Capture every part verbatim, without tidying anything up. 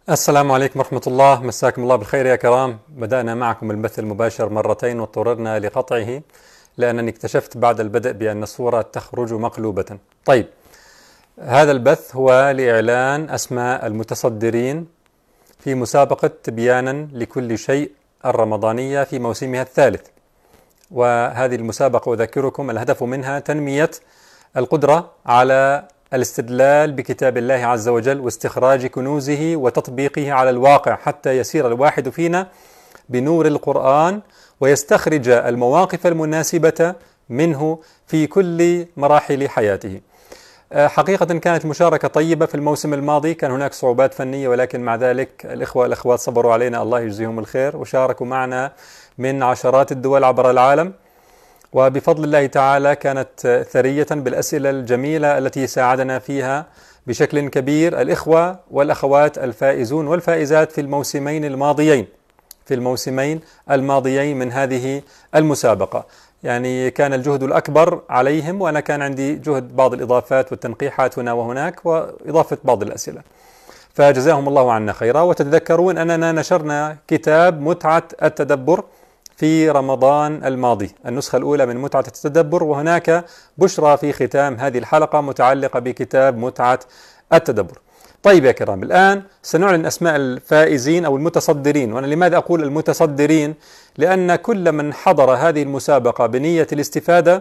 السلام عليكم ورحمة الله، مساكم الله بالخير يا كرام. بدأنا معكم البث المباشر مرتين واضطررنا لقطعه لأنني اكتشفت بعد البدء بأن الصورة تخرج مقلوبة. طيب، هذا البث هو لإعلان أسماء المتصدرين في مسابقة تبيانا لكل شيء الرمضانية في موسمها الثالث. وهذه المسابقة أذكركم الهدف منها تنمية القدرة على الاستدلال بكتاب الله عز وجل واستخراج كنوزه وتطبيقه على الواقع حتى يسير الواحد فينا بنور القرآن ويستخرج المواقف المناسبة منه في كل مراحل حياته. حقيقة كانت المشاركة طيبة في الموسم الماضي، كان هناك صعوبات فنية ولكن مع ذلك الإخوة والأخوات صبروا علينا، الله يجزيهم الخير، وشاركوا معنا من عشرات الدول عبر العالم، وبفضل الله تعالى كانت ثرية بالأسئلة الجميلة التي ساعدنا فيها بشكل كبير الإخوة والأخوات الفائزون والفائزات في الموسمين الماضيين في الموسمين الماضيين من هذه المسابقة. يعني كان الجهد الأكبر عليهم، وأنا كان عندي جهد بعض الإضافات والتنقيحات هنا وهناك وإضافة بعض الأسئلة، فجزاهم الله عنا خيرا. وتتذكرون أننا نشرنا كتاب متعة التدبر في رمضان الماضي، النسخة الأولى من متعة التدبر، وهناك بشرى في ختام هذه الحلقة متعلقة بكتاب متعة التدبر. طيب يا كرام، الآن سنعلن أسماء الفائزين أو المتصدرين. وأنا لماذا أقول المتصدرين؟ لأن كل من حضر هذه المسابقة بنية الاستفادة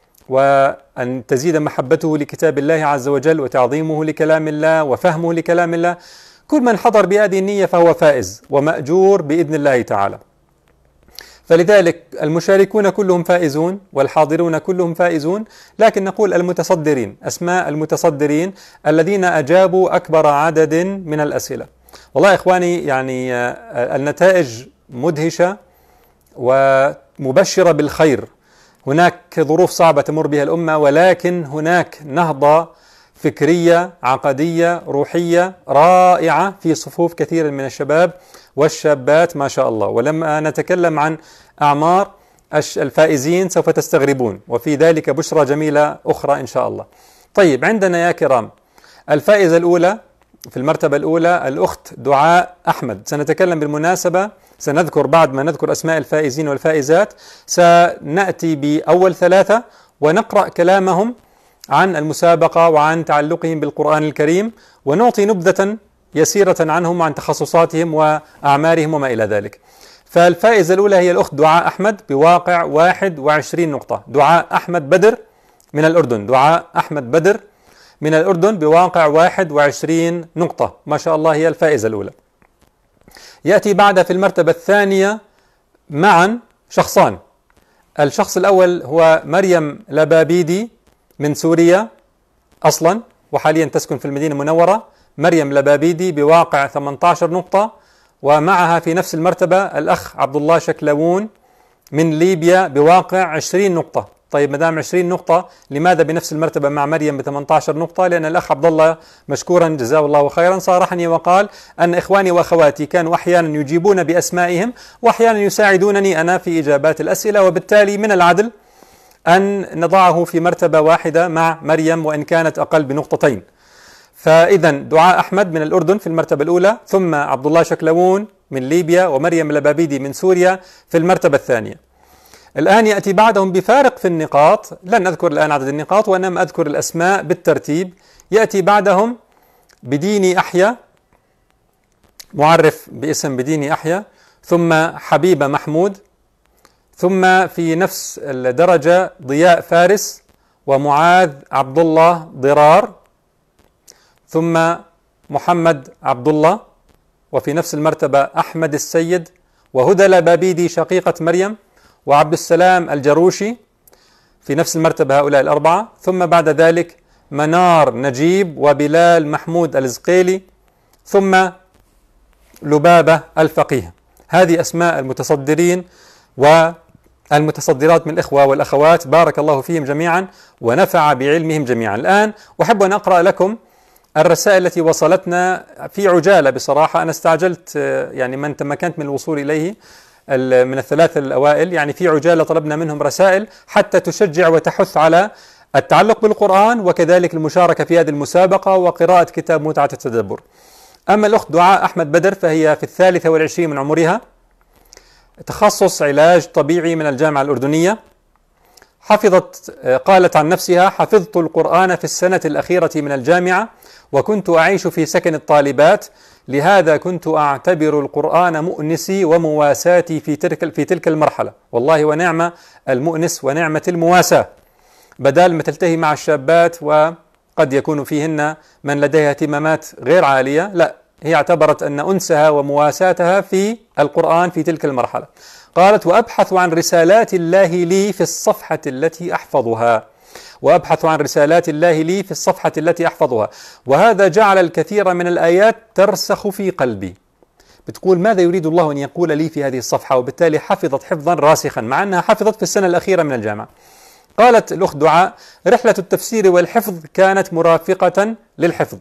وأن تزيد محبته لكتاب الله عز وجل وتعظيمه لكلام الله وفهمه لكلام الله، كل من حضر بهذه النية فهو فائز ومأجور بإذن الله تعالى. فلذلك المشاركون كلهم فائزون والحاضرون كلهم فائزون، لكن نقول المتصدرين، أسماء المتصدرين الذين أجابوا أكبر عدد من الأسئلة. والله يا إخواني، يعني النتائج مدهشة ومبشرة بالخير. هناك ظروف صعبة تمر بها الأمة، ولكن هناك نهضة فكرية عقدية روحية رائعة في صفوف كثير من الشباب والشابات ما شاء الله. ولما نتكلم عن أعمار الفائزين سوف تستغربون، وفي ذلك بشرى جميلة أخرى إن شاء الله. طيب، عندنا يا كرام الفائزة الأولى في المرتبة الأولى الأخت دعاء أحمد. سنتكلم بالمناسبة، سنذكر بعد ما نذكر أسماء الفائزين والفائزات سنأتي بأول ثلاثة ونقرأ كلامهم عن المسابقة وعن تعلقهم بالقرآن الكريم، ونعطي نبذة يسيرة عنهم وعن تخصصاتهم وأعمارهم وما إلى ذلك. فالفائزة الأولى هي الأخت دعاء أحمد بواقع واحد وعشرين نقطة. دعاء أحمد بدر من الأردن، دعاء أحمد بدر من الأردن بواقع واحد وعشرين نقطة، ما شاء الله، هي الفائزة الأولى. يأتي بعدها في المرتبة الثانية معا شخصان. الشخص الأول هو مريم لبابيدي من سوريا أصلا وحاليا تسكن في المدينة المنورة. مريم لبابيدي بواقع ثمانية عشر نقطة، ومعها في نفس المرتبة الأخ عبد الله شكلوون من ليبيا بواقع عشرين نقطة. طيب، مدام عشرين نقطة، لماذا بنفس المرتبة مع مريم ب ثمانية عشر نقطة؟ لأن الأخ عبد الله مشكورا جزاه الله خيرا صارحني وقال أن إخواني وأخواتي كانوا أحيانا يجيبون بأسمائهم وأحيانا يساعدونني أنا في إجابات الأسئلة، وبالتالي من العدل أن نضعه في مرتبة واحدة مع مريم وإن كانت أقل بنقطتين. فإذا دعاء أحمد من الأردن في المرتبة الأولى، ثم عبد الله شكلوون من ليبيا، ومريم لبابيدي من سوريا في المرتبة الثانية. الآن يأتي بعدهم بفارق في النقاط، لن أذكر الآن عدد النقاط وإنما أذكر الأسماء بالترتيب. يأتي بعدهم بديني أحيا، معرف باسم بديني أحيا، ثم حبيبة محمود، ثم في نفس الدرجة ضياء فارس ومعاذ عبد الله ضرار، ثم محمد عبد الله، وفي نفس المرتبة أحمد السيد وهدى لبابيدي شقيقة مريم وعبد السلام الجروشي في نفس المرتبة، هؤلاء الأربعة. ثم بعد ذلك منار نجيب وبلال محمود الزقيلي، ثم لبابة الفقيه. هذه أسماء المتصدرين والمتصدرات من الإخوة والأخوات، بارك الله فيهم جميعا ونفع بعلمهم جميعا. الآن أحب أن أقرأ لكم الرسائل التي وصلتنا في عجالة. بصراحة أنا استعجلت، يعني من تمكنت من الوصول إليه من الثلاثة الأوائل، يعني في عجالة طلبنا منهم رسائل حتى تشجع وتحث على التعلق بالقرآن وكذلك المشاركة في هذه المسابقة وقراءة كتاب متعة التدبر. أما الأخت دعاء أحمد بدر فهي في الثالثة والعشرين من عمرها، تخصص علاج طبيعي من الجامعة الأردنية. حفظت قالت عن نفسها: حفظت القرآن في السنة الأخيرة من الجامعة، وكنت أعيش في سكن الطالبات، لهذا كنت أعتبر القرآن مؤنسي ومواساتي في تلك في تلك المرحلة. والله ونعم المؤنس ونعمة المواساة، بدال ما تلتهي مع الشابات وقد يكون فيهن من لديها اهتمامات غير عالية، لا، هي اعتبرت أن أنسها ومواساتها في القرآن في تلك المرحلة. قالت: وأبحث عن رسالات الله لي في الصفحة التي أحفظها وأبحث عن رسالات الله لي في الصفحة التي أحفظها وهذا جعل الكثير من الآيات ترسخ في قلبي. بتقول: ماذا يريد الله أن يقول لي في هذه الصفحة؟ وبالتالي حفظت حفظا راسخا مع أنها حفظت في السنة الأخيرة من الجامعة. قالت الأخت دعاء: رحلة التفسير والحفظ كانت مرافقة للحفظ،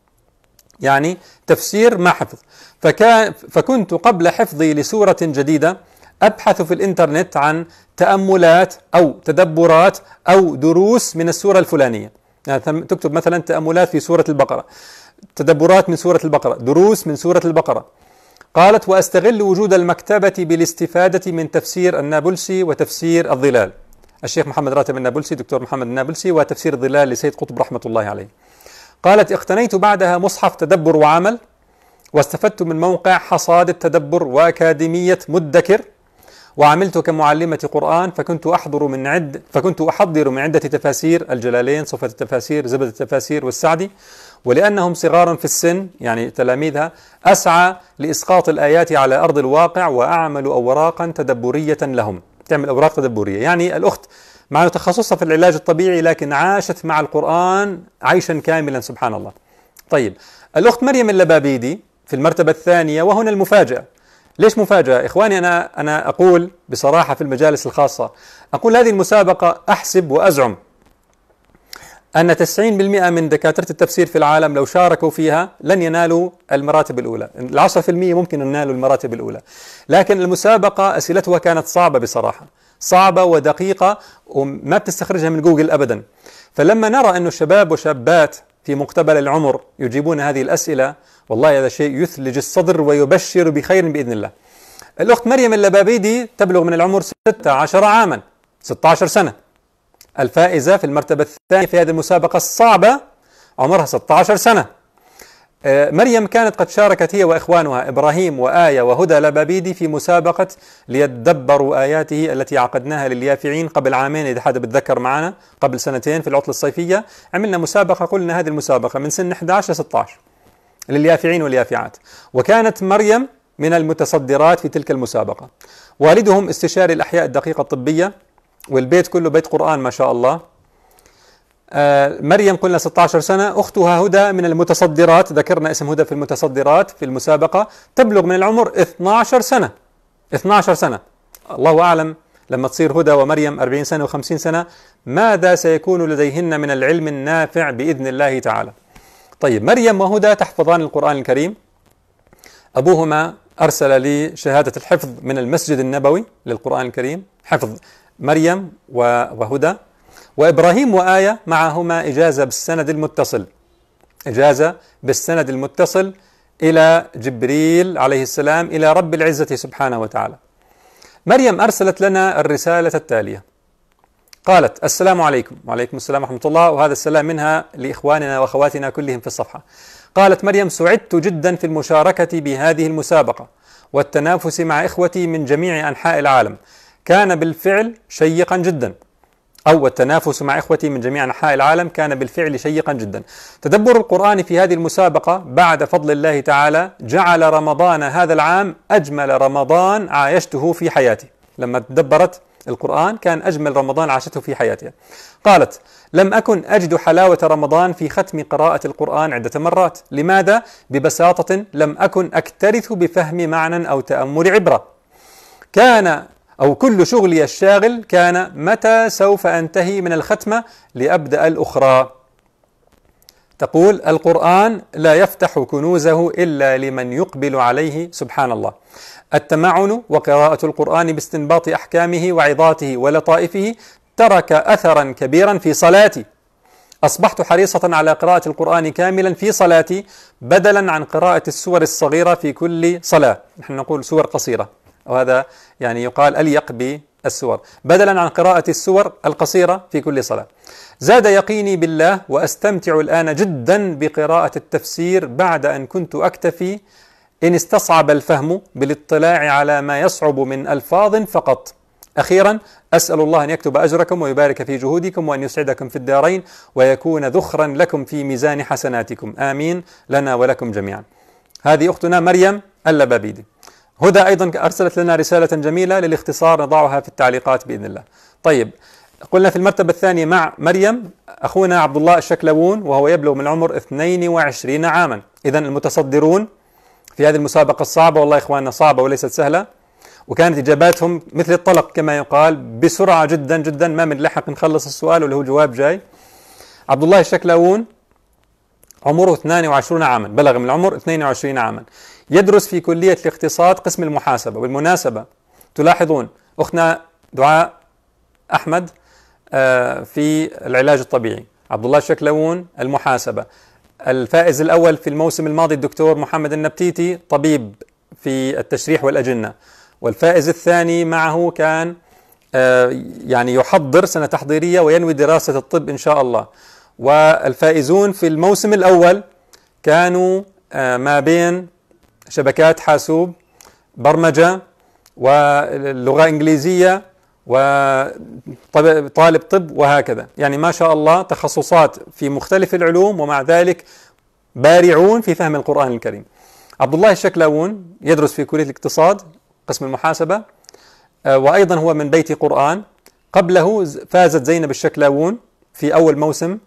يعني تفسير مع حفظ. فكان فكنت قبل حفظي لسورة جديدة أبحث في الإنترنت عن تأملات أو تدبرات أو دروس من السورة الفلانية، يعني تكتب مثلا تأملات في سورة البقرة، تدبرات من سورة البقرة، دروس من سورة البقرة. قالت: وأستغل وجود المكتبة بالاستفادة من تفسير النابلسي وتفسير الظلال، الشيخ محمد راتب النابلسي، دكتور محمد النابلسي، وتفسير الظلال لسيد قطب رحمة الله عليه. قالت: اقتنيت بعدها مصحف تدبر وعمل، واستفدت من موقع حصاد التدبر وأكاديمية مدكر، وعملت كمعلمة قرآن، فكنت أحضر من عد فكنت أحضر من عدة تفاسير: الجلالين، صفة التفاسير، زبدة التفاسير، والسعدي. ولأنهم صغار في السن، يعني تلاميذها، أسعى لإسقاط الآيات على أرض الواقع وأعمل أوراقا تدبرية لهم. تعمل أوراق تدبرية، يعني الأخت مع تخصصها في العلاج الطبيعي لكن عاشت مع القرآن عيشا كاملا، سبحان الله. طيب، الأخت مريم اللبابيدي في المرتبة الثانية، وهنا المفاجأة. ليش مفاجأة؟ إخواني، أنا أنا أقول بصراحة في المجالس الخاصة، أقول هذه المسابقة أحسب وأزعم أن تسعين بالمئة من دكاترة التفسير في العالم لو شاركوا فيها لن ينالوا المراتب الأولى، العشرة في المئة ممكن ينالوا المراتب الأولى، لكن المسابقة أسئلتها كانت صعبة بصراحة، صعبة ودقيقة وما بتستخرجها من جوجل أبدا. فلما نرى أن الشباب وشابات في مقتبل العمر يجيبون هذه الأسئلة، والله هذا شيء يثلج الصدر ويبشر بخير بإذن الله. الأخت مريم اللبابيدي تبلغ من العمر ستة عشر عاما، ستة عشر سنة. الفائزة في المرتبة الثانية في هذه المسابقة الصعبة عمرها ستة عشر سنة. مريم كانت قد شاركت هي وإخوانها إبراهيم وآية وهدى لبابيدي في مسابقة ليتدبروا آياته التي عقدناها لليافعين قبل عامين، إذا حدا بتذكر معنا، قبل سنتين في العطلة الصيفية عملنا مسابقة، قلنا هذه المسابقة من سن إحدى عشر ل ستة عشر لليافعين واليافعات، وكانت مريم من المتصدرات في تلك المسابقة. والدهم استشاري الأحياء الدقيقة الطبية، والبيت كله بيت قرآن ما شاء الله. آه مريم قلنا ستة عشر سنة. أختها هدى من المتصدرات، ذكرنا اسم هدى في المتصدرات في المسابقة، تبلغ من العمر اثنتي عشرة سنة. اثنتي عشرة سنة، الله أعلم لما تصير هدى ومريم أربعين سنة وخمسين سنة ماذا سيكون لديهن من العلم النافع بإذن الله تعالى. طيب، مريم وهدى تحفظان القرآن الكريم. أبوهما أرسل لي شهادة الحفظ من المسجد النبوي للقرآن الكريم، حفظ مريم وهدى. وإبراهيم وآية معهما إجازة بالسند المتصل، إجازة بالسند المتصل إلى جبريل عليه السلام إلى رب العزة سبحانه وتعالى. مريم أرسلت لنا الرسالة التالية، قالت: السلام عليكم. وعليكم السلام ورحمة الله، وهذا السلام منها لإخواننا وأخواتنا كلهم في الصفحة. قالت مريم: سعدت جدا في المشاركة بهذه المسابقة والتنافس مع إخوتي من جميع أنحاء العالم، كان بالفعل شيقا جدا، أو التنافس مع إخوتي من جميع أنحاء العالم كان بالفعل شيقا جدا. تدبر القرآن في هذه المسابقة بعد فضل الله تعالى جعل رمضان هذا العام أجمل رمضان عايشته في حياتي. لما تدبرت القرآن كان أجمل رمضان عاشته في حياتها. قالت: لم أكن أجد حلاوة رمضان في ختم قراءة القرآن عدة مرات. لماذا؟ ببساطة لم أكن أكترث بفهم معنى أو تأمل عبرة. كان أو كل شغلي الشاغل كان متى سوف أنتهي من الختمة لأبدأ الأخرى. تقول: القرآن لا يفتح كنوزه إلا لمن يقبل عليه، سبحان الله. التمعن وقراءة القرآن باستنباط أحكامه وعظاته ولطائفه ترك أثرا كبيرا في صلاتي، أصبحت حريصة على قراءة القرآن كاملا في صلاتي بدلا عن قراءة السور الصغيرة في كل صلاة. نحن نقول سور قصيرة، وهذا يعني يقال أليق بالسور، بدلا عن قراءة السور القصيرة في كل صلاة. زاد يقيني بالله وأستمتع الآن جدا بقراءة التفسير بعد أن كنت أكتفي إن استصعب الفهم بالاطلاع على ما يصعب من ألفاظ فقط. أخيرا أسأل الله أن يكتب أجركم ويبارك في جهودكم وأن يسعدكم في الدارين ويكون ذخرا لكم في ميزان حسناتكم، آمين لنا ولكم جميعا. هذه أختنا مريم اللبابيدي. هدى أيضا أرسلت لنا رسالة جميلة للاختصار نضعها في التعليقات بإذن الله. طيب، قلنا في المرتبة الثانية مع مريم أخونا عبد الله الشكلوون، وهو يبلغ من العمر اثنين وعشرين عاما. إذن المتصدرون في هذه المسابقة الصعبة، والله إخواننا صعبة وليست سهلة، وكانت إجاباتهم مثل الطلق كما يقال، بسرعة جدا جدا، ما بنلحق نخلص السؤال واللي هو جواب جاي. عبد الله الشكلاوون عمره اثنين وعشرين عاما، بلغ من العمر اثنين وعشرين عاما، يدرس في كلية الاقتصاد قسم المحاسبة. بالمناسبة تلاحظون أختنا دعاء أحمد في العلاج الطبيعي، عبد الله الشكلاوون المحاسبة. الفائز الأول في الموسم الماضي الدكتور محمد النبتيتي طبيب في التشريح والأجنة، والفائز الثاني معه كان يعني يحضر سنة تحضيرية وينوي دراسة الطب إن شاء الله. والفائزون في الموسم الأول كانوا ما بين شبكات حاسوب، برمجة، ولغة إنجليزية، وطالب طب، وهكذا. يعني ما شاء الله تخصصات في مختلف العلوم، ومع ذلك بارعون في فهم القرآن الكريم. عبد الله الشكلاوون يدرس في كلية الاقتصاد قسم المحاسبة، وأيضا هو من بيت قرآن. قبله فازت زينب الشكلاوون في أول موسم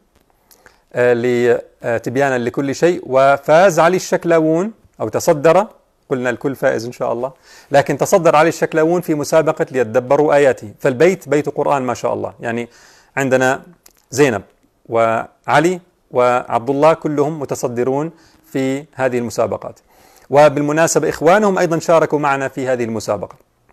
لتبيانا لكل شيء، وفاز علي الشكلاوون أو تصدر، قلنا الكل فائز إن شاء الله، لكن تصدر علي الشكلاوون في مسابقة ليتدبروا آياته. فالبيت بيت قرآن ما شاء الله. يعني عندنا زينب وعلي وعبد الله كلهم متصدرون في هذه المسابقات. وبالمناسبة إخوانهم أيضا شاركوا معنا في هذه المسابقة.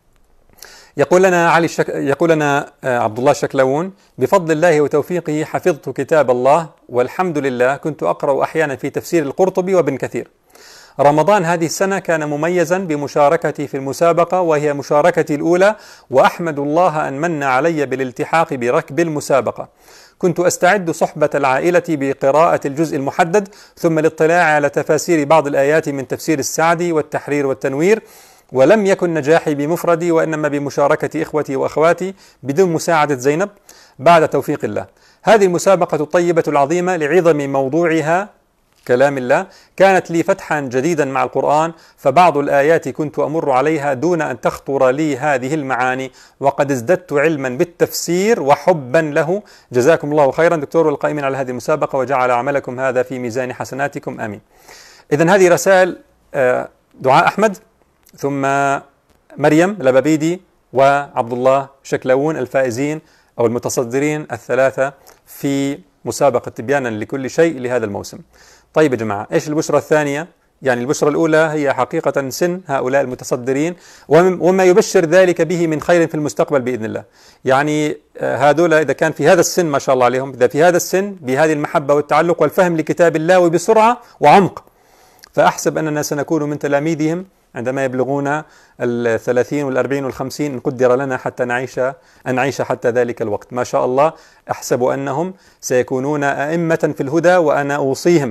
يقول لنا علي الشك... يقول لنا عبد الله الشكلاوون: بفضل الله وتوفيقه حفظت كتاب الله والحمد لله، كنت أقرأ أحيانا في تفسير القرطبي وابن كثير. رمضان هذه السنة كان مميزا بمشاركتي في المسابقة، وهي مشاركتي الأولى، وأحمد الله أن من علي بالالتحاق بركب المسابقة. كنت أستعد صحبة العائلة بقراءة الجزء المحدد، ثم الاطلاع على تفاسير بعض الآيات من تفسير السعدي والتحرير والتنوير. ولم يكن نجاحي بمفردي، وإنما بمشاركة إخوتي وأخواتي بدون مساعدة زينب بعد توفيق الله. هذه المسابقة الطيبة العظيمة لعظم موضوعها كلام الله كانت لي فتحا جديدا مع القرآن، فبعض الآيات كنت أمر عليها دون أن تخطر لي هذه المعاني، وقد ازددت علما بالتفسير وحبا له. جزاكم الله خيرا دكتور والقائمين على هذه المسابقة، وجعل عملكم هذا في ميزان حسناتكم، آمين. إذن هذه رسائل دعاء أحمد، ثم مريم لبابيدي، وعبد الله شكلاوون، الفائزين أو المتصدرين الثلاثة في مسابقة تبيانا لكل شيء لهذا الموسم. طيب يا جماعة، إيش البشرة الثانية؟ يعني البشرة الأولى هي حقيقة سن هؤلاء المتصدرين، وما يبشر ذلك به من خير في المستقبل بإذن الله. يعني هذول إذا كان في هذا السن ما شاء الله عليهم، إذا في هذا السن بهذه المحبة والتعلق والفهم لكتاب الله وبسرعة وعمق، فأحسب أننا سنكون من تلاميذهم عندما يبلغون الثلاثين والأربعين والخمسين، إن قدر لنا حتى نعيش أن نعيش حتى ذلك الوقت. ما شاء الله أحسب أنهم سيكونون أئمة في الهدى، وأنا أوصيهم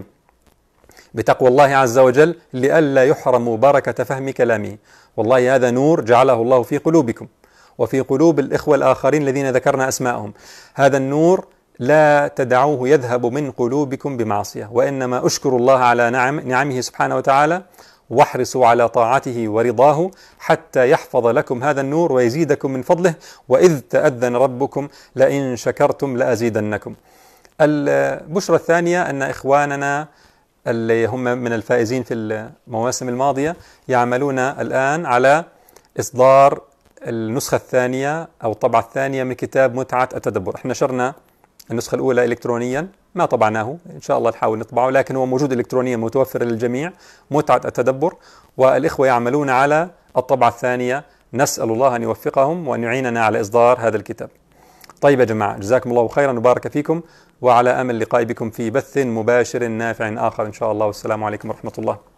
بتقوى الله عز وجل لئلا يحرموا بركة فهم كلامه. والله هذا نور جعله الله في قلوبكم وفي قلوب الإخوة الآخرين الذين ذكرنا أسماءهم. هذا النور لا تدعوه يذهب من قلوبكم بمعصية، وإنما أشكروا الله على نعم نعمه سبحانه وتعالى، واحرصوا على طاعته ورضاه حتى يحفظ لكم هذا النور ويزيدكم من فضله، وإذ تأذن ربكم لئن شكرتم لأزيدنكم. البشرة الثانية أن إخواننا اللي هم من الفائزين في المواسم الماضية يعملون الآن على إصدار النسخة الثانية أو الطبعة الثانية من كتاب متعة التدبر. احنا نشرنا النسخة الأولى إلكترونيا، ما طبعناه، إن شاء الله نحاول نطبعه، لكن هو موجود إلكترونيا متوفر للجميع، متعة التدبر، والإخوة يعملون على الطبعة الثانية. نسأل الله أن يوفقهم وأن يعيننا على إصدار هذا الكتاب. طيب يا جماعة، جزاكم الله خيرا وبارك فيكم، وعلى أمل اللقاء بكم في بث مباشر نافع آخر إن شاء الله، والسلام عليكم ورحمة الله.